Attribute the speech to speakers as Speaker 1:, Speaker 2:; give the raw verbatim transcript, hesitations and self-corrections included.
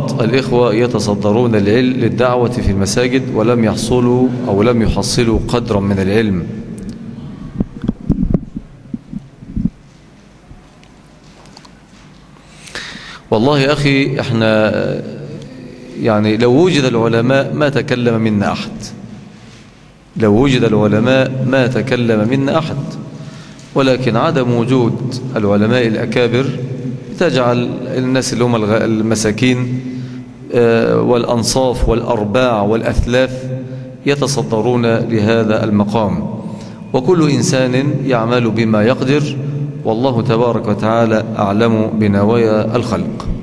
Speaker 1: بعض الإخوة يتصدرون العلم للدعوة في المساجد ولم يحصلوا أو لم يحصلوا قدرا من العلم. والله يا أخي احنا يعني لو وجد العلماء ما تكلم منا أحد، لو وجد العلماء ما تكلم منا أحد، ولكن عدم وجود العلماء الأكابر تجعل الناس اللي هم المساكين والأنصاف والأرباع والأثلاث يتصدرون لهذا المقام، وكل إنسان يعمل بما يقدر، والله تبارك وتعالى أعلم بنوايا الخلق.